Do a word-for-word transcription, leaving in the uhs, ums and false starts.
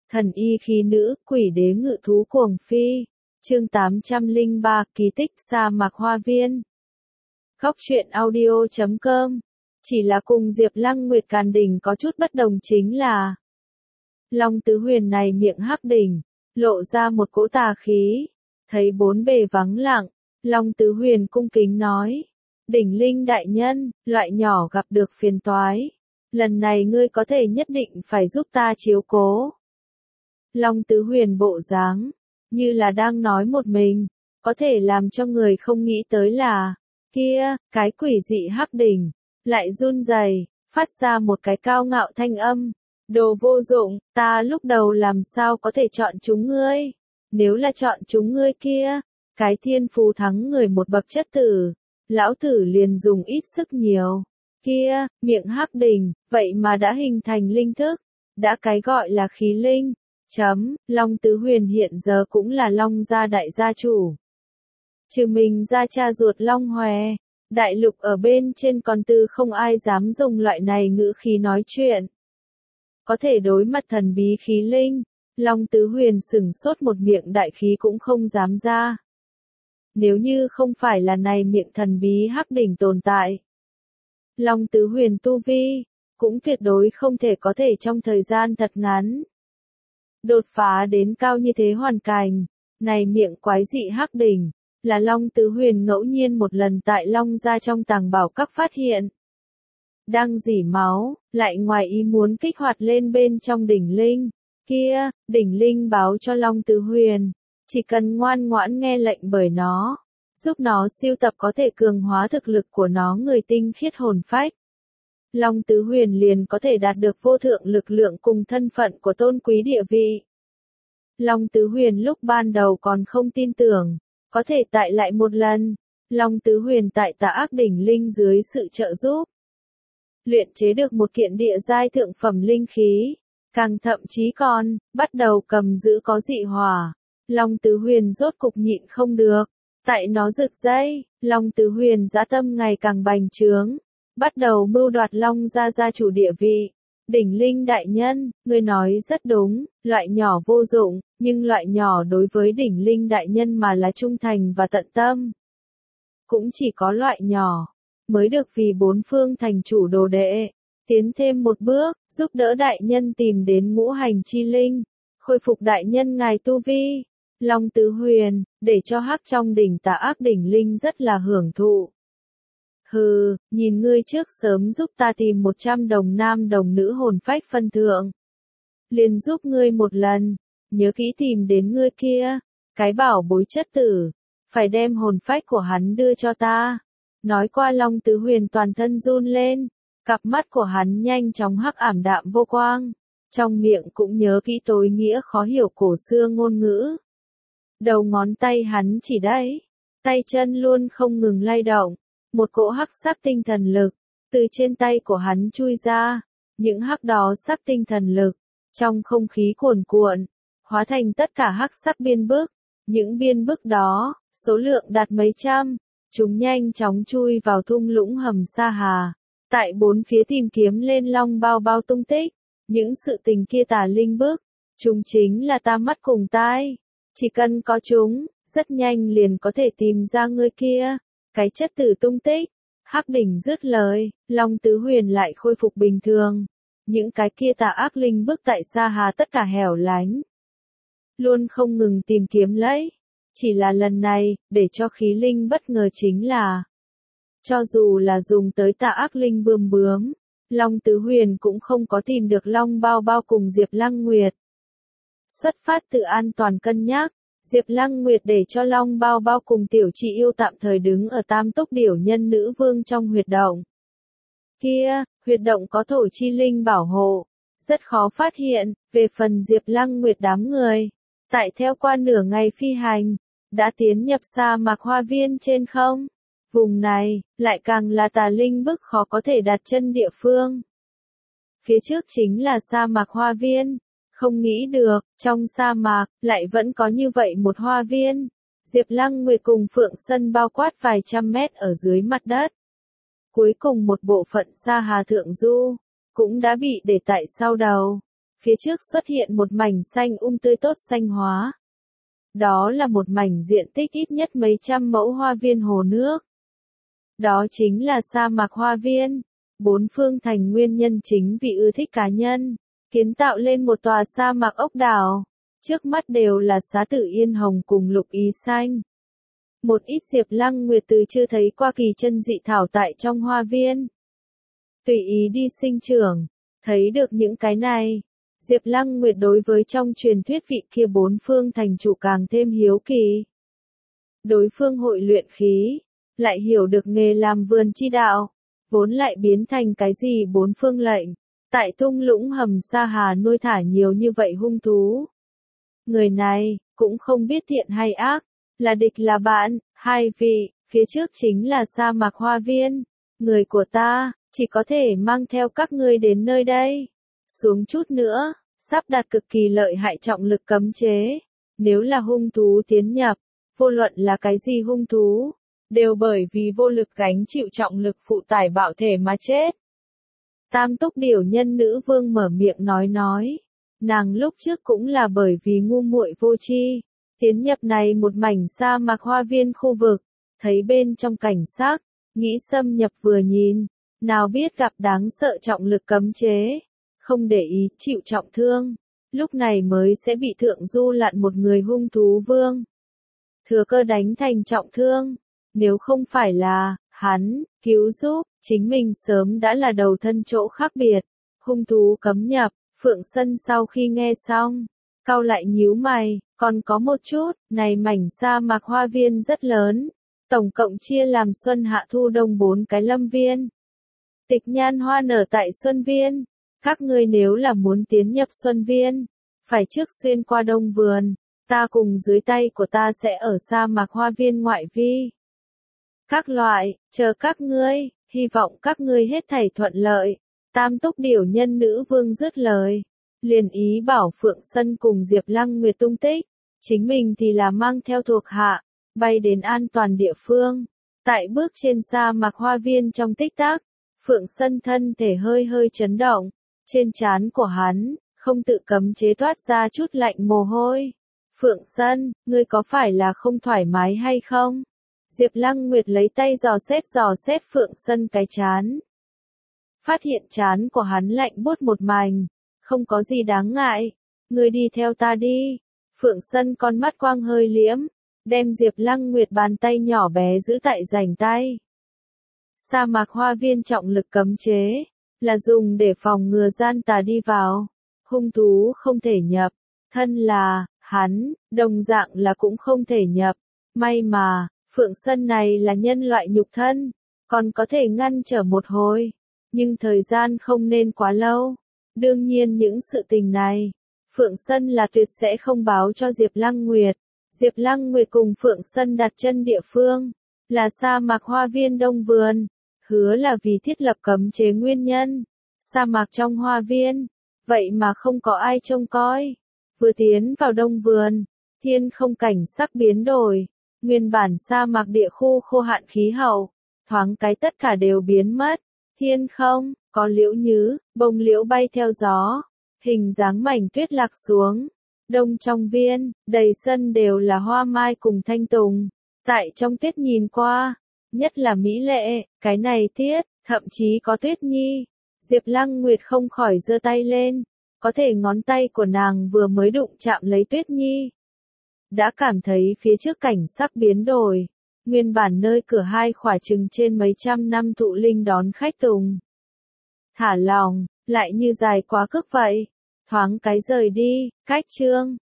Thần y khí nữ, quỷ đế ngự thú cuồng phi. Chương tám trăm lẻ ba, kỳ tích sa mạc hoa viên. Góc truyện audio chấm com. Chỉ là cùng Diệp Lăng Nguyệt Càn Đình có chút bất đồng chính là Long Tứ Huyền này miệng hắc đỉnh, lộ ra một cỗ tà khí. Thấy bốn bề vắng lặng, Long Tứ Huyền cung kính nói: "Đỉnh Linh đại nhân, loại nhỏ gặp được phiền toái. Lần này ngươi có thể nhất định phải giúp ta chiếu cố." Long Tứ Huyền bộ dáng như là đang nói một mình, có thể làm cho người không nghĩ tới là, kia, cái quỷ dị hắc đỉnh, lại run rẩy, phát ra một cái cao ngạo thanh âm. "Đồ vô dụng, ta lúc đầu làm sao có thể chọn chúng ngươi? Nếu là chọn chúng ngươi kia, cái thiên phú thắng người một bậc chất tử, lão tử liền dùng ít sức nhiều. Kia, miệng hắc đỉnh, vậy mà đã hình thành linh thức, đã cái gọi là khí linh." Chấm, Long Tứ Huyền hiện giờ cũng là Long gia đại gia chủ. Trừ mình ra cha ruột Long Hòe, đại lục ở bên trên còn tư không ai dám dùng loại này ngữ khí nói chuyện. Có thể đối mặt thần bí khí linh, Long Tứ Huyền sửng sốt một miệng đại khí cũng không dám ra. Nếu như không phải là này miệng thần bí hắc đỉnh tồn tại, Long Tứ Huyền tu vi, cũng tuyệt đối không thể có thể trong thời gian thật ngắn đột phá đến cao như thế hoàn cảnh. Này miệng quái dị hắc đỉnh, là Long Tứ Huyền ngẫu nhiên một lần tại Long gia trong tàng bảo các phát hiện. Đang rỉ máu, lại ngoài ý muốn kích hoạt lên bên trong đỉnh linh. Kia, đỉnh linh báo cho Long Tứ Huyền, chỉ cần ngoan ngoãn nghe lệnh bởi nó, giúp nó siêu tập có thể cường hóa thực lực của nó người tinh khiết hồn phách, Long Tứ Huyền liền có thể đạt được vô thượng lực lượng cùng thân phận của tôn quý địa vị. Long Tứ Huyền lúc ban đầu còn không tin tưởng, có thể tại lại một lần, Long Tứ Huyền tại Tà Ác Đỉnh Linh dưới sự trợ giúp, luyện chế được một kiện địa giai thượng phẩm linh khí, càng thậm chí còn, bắt đầu cầm giữ có dị hỏa. Long Tứ Huyền rốt cục nhịn không được, tại nó rực dây, Long Tứ Huyền dã tâm ngày càng bành trướng. Bắt đầu mưu đoạt Long gia gia chủ địa vị. "Đỉnh Linh đại nhân, ngươi nói rất đúng, loại nhỏ vô dụng, nhưng loại nhỏ đối với Đỉnh Linh đại nhân mà là trung thành và tận tâm. Cũng chỉ có loại nhỏ, mới được vì bốn phương thành chủ đồ đệ, tiến thêm một bước, giúp đỡ đại nhân tìm đến ngũ hành chi linh, khôi phục đại nhân ngài tu vi." Long Tứ Huyền, để cho hắc trong đỉnh Tà Ác Đỉnh Linh rất là hưởng thụ. "Hừ, nhìn ngươi trước sớm giúp ta tìm một trăm đồng nam đồng nữ hồn phách phân thượng. Liền giúp ngươi một lần, nhớ kỹ tìm đến ngươi kia, cái bảo bối chất tử, phải đem hồn phách của hắn đưa cho ta." Nói qua Long Tứ Huyền toàn thân run lên, cặp mắt của hắn nhanh chóng hắc ảm đạm vô quang, trong miệng cũng nhớ kỹ tối nghĩa khó hiểu cổ xưa ngôn ngữ. Đầu ngón tay hắn chỉ đấy, tay chân luôn không ngừng lay động. Một cỗ hắc sắc tinh thần lực, từ trên tay của hắn chui ra, những hắc đó sắc tinh thần lực, trong không khí cuồn cuộn, hóa thành tất cả hắc sắc biên bức, những biên bức đó, số lượng đạt mấy trăm, chúng nhanh chóng chui vào thung lũng hầm Sa Hà, tại bốn phía tìm kiếm lên Long Bao Bao tung tích, những sự tình kia tà linh bức, chúng chính là ta mắt cùng tai, chỉ cần có chúng, rất nhanh liền có thể tìm ra người kia. Cái chất tử tung tích. Hắc đỉnh dứt lời, Long Tứ Huyền lại khôi phục bình thường. Những cái kia tà ác linh bức tại Sa Hà tất cả hẻo lánh, luôn không ngừng tìm kiếm lấy. Chỉ là lần này, để cho khí linh bất ngờ chính là, cho dù là dùng tới tà ác linh bươm bướm, Long Tứ Huyền cũng không có tìm được Long Bao Bao cùng Diệp Lăng Nguyệt. Xuất phát từ an toàn cân nhắc, Diệp Lăng Nguyệt để cho Long Bao Bao cùng tiểu chị yêu tạm thời đứng ở Tam Túc Điểu Nhân Nữ Vương trong huyệt động. Kia, huyệt động có thổ chi linh bảo hộ, rất khó phát hiện. Về phần Diệp Lăng Nguyệt đám người, tại theo qua nửa ngày phi hành, đã tiến nhập sa mạc hoa viên trên không. Vùng này, lại càng là tà linh bức khó có thể đặt chân địa phương. Phía trước chính là sa mạc hoa viên. Không nghĩ được, trong sa mạc, lại vẫn có như vậy một hoa viên. Diệp Lăng Nguyệt cùng Phượng Sân bao quát vài trăm mét ở dưới mặt đất. Cuối cùng một bộ phận Sa Hà Thượng Du, cũng đã bị để tại sau đầu. phía trước xuất hiện một mảnh xanh um tươi tốt xanh hóa. Đó là một mảnh diện tích ít nhất mấy trăm mẫu hoa viên hồ nước. Đó chính là sa mạc hoa viên. Bốn phương thành nguyên nhân chính vì ưa thích cá nhân, kiến tạo lên một tòa sa mạc ốc đảo. Trước mắt đều là xá tử yên hồng cùng lục ý xanh. Một ít Diệp Lăng Nguyệt từ chưa thấy qua kỳ chân dị thảo tại trong hoa viên. Tùy ý đi sinh trưởng, thấy được những cái này. Diệp Lăng Nguyệt đối với trong truyền thuyết vị kia bốn phương thành chủ càng thêm hiếu kỳ. Đối phương hội luyện khí, lại hiểu được nghề làm vườn chi đạo, vốn lại biến thành cái gì bốn phương lệnh, tại thung lũng hầm Sa Hà nuôi thả nhiều như vậy hung thú. Người này, cũng không biết thiện hay ác, là địch là bạn, hai vị, phía trước chính là sa mạc hoa viên, người của ta, chỉ có thể mang theo các ngươi đến nơi đây. Xuống chút nữa, sắp đặt cực kỳ lợi hại trọng lực cấm chế, nếu là hung thú tiến nhập, vô luận là cái gì hung thú, đều bởi vì vô lực gánh chịu trọng lực phụ tải bạo thể mà chết. Tam túc điểu nhân nữ vương mở miệng nói nói, nàng lúc trước cũng là bởi vì ngu muội vô tri, tiến nhập này một mảnh sa mạc hoa viên khu vực, thấy bên trong cảnh sắc, nghĩ xâm nhập vừa nhìn, nào biết gặp đáng sợ trọng lực cấm chế, không để ý chịu trọng thương, lúc này mới sẽ bị thượng du lặn một người hung thú vương. Thừa cơ đánh thành trọng thương, nếu không phải là, hắn, cứu giúp, chính mình sớm đã là đầu thân chỗ khác biệt, hung thú cấm nhập, Phượng Sân sau khi nghe xong, cau lại nhíu mày, còn có một chút, này mảnh sa mạc hoa viên rất lớn, tổng cộng chia làm xuân hạ thu đông bốn cái lâm viên. Tịch nhan hoa nở tại xuân viên, các ngươi nếu là muốn tiến nhập xuân viên, phải trước xuyên qua đông vườn, ta cùng dưới tay của ta sẽ ở sa mạc hoa viên ngoại vi. Các loại, chờ các ngươi, hy vọng các ngươi hết thảy thuận lợi. Tam túc điểu nhân nữ vương dứt lời, liền ý bảo Phượng Sân cùng Diệp Lăng Nguyệt tung tích, chính mình thì là mang theo thuộc hạ, bay đến an toàn địa phương. Tại bước trên sa mạc hoa viên trong tích tắc, Phượng Sân thân thể hơi hơi chấn động, trên trán của hắn, không tự cấm chế toát ra chút lạnh mồ hôi. Phượng Sân, ngươi có phải là không thoải mái hay không? Diệp Lăng Nguyệt lấy tay dò xét dò xét Phượng Sân cái trán. Phát hiện trán của hắn lạnh buốt một mảnh, không có gì đáng ngại, ngươi đi theo ta đi. Phượng Sân con mắt quang hơi liễm, đem Diệp Lăng Nguyệt bàn tay nhỏ bé giữ tại rảnh tay. Sa mạc hoa viên trọng lực cấm chế, là dùng để phòng ngừa gian tà đi vào, hung thú không thể nhập, thân là, hắn, đồng dạng là cũng không thể nhập, may mà, Phượng Sân này là nhân loại nhục thân, còn có thể ngăn trở một hồi, nhưng thời gian không nên quá lâu. Đương nhiên những sự tình này, Phượng Sân là tuyệt sẽ không báo cho Diệp Lăng Nguyệt. Diệp Lăng Nguyệt cùng Phượng Sân đặt chân địa phương, là sa mạc hoa viên đông vườn, hứa là vì thiết lập cấm chế nguyên nhân. Sa mạc trong hoa viên, vậy mà không có ai trông coi. Vừa tiến vào đông vườn, thiên không cảnh sắc biến đổi, nguyên bản sa mạc địa khu khô hạn khí hậu, thoáng cái tất cả đều biến mất. Thiên không, có liễu nhứ, bông liễu bay theo gió, hình dáng mảnh tuyết lạc xuống. Đông trong viên, đầy sân đều là hoa mai cùng thanh tùng. Tại trong tuyết nhìn qua, nhất là mỹ lệ, cái này tiết, thậm chí có tuyết nhi. Diệp Lăng Nguyệt không khỏi giơ tay lên, có thể ngón tay của nàng vừa mới đụng chạm lấy tuyết nhi. Đã cảm thấy phía trước cảnh sắc biến đổi. Nguyên bản nơi cửa hai khỏa trừng trên mấy trăm năm thụ linh đón khách tùng. Thả lòng, lại như dài quá cước vậy. Thoáng cái rời đi, cách chương.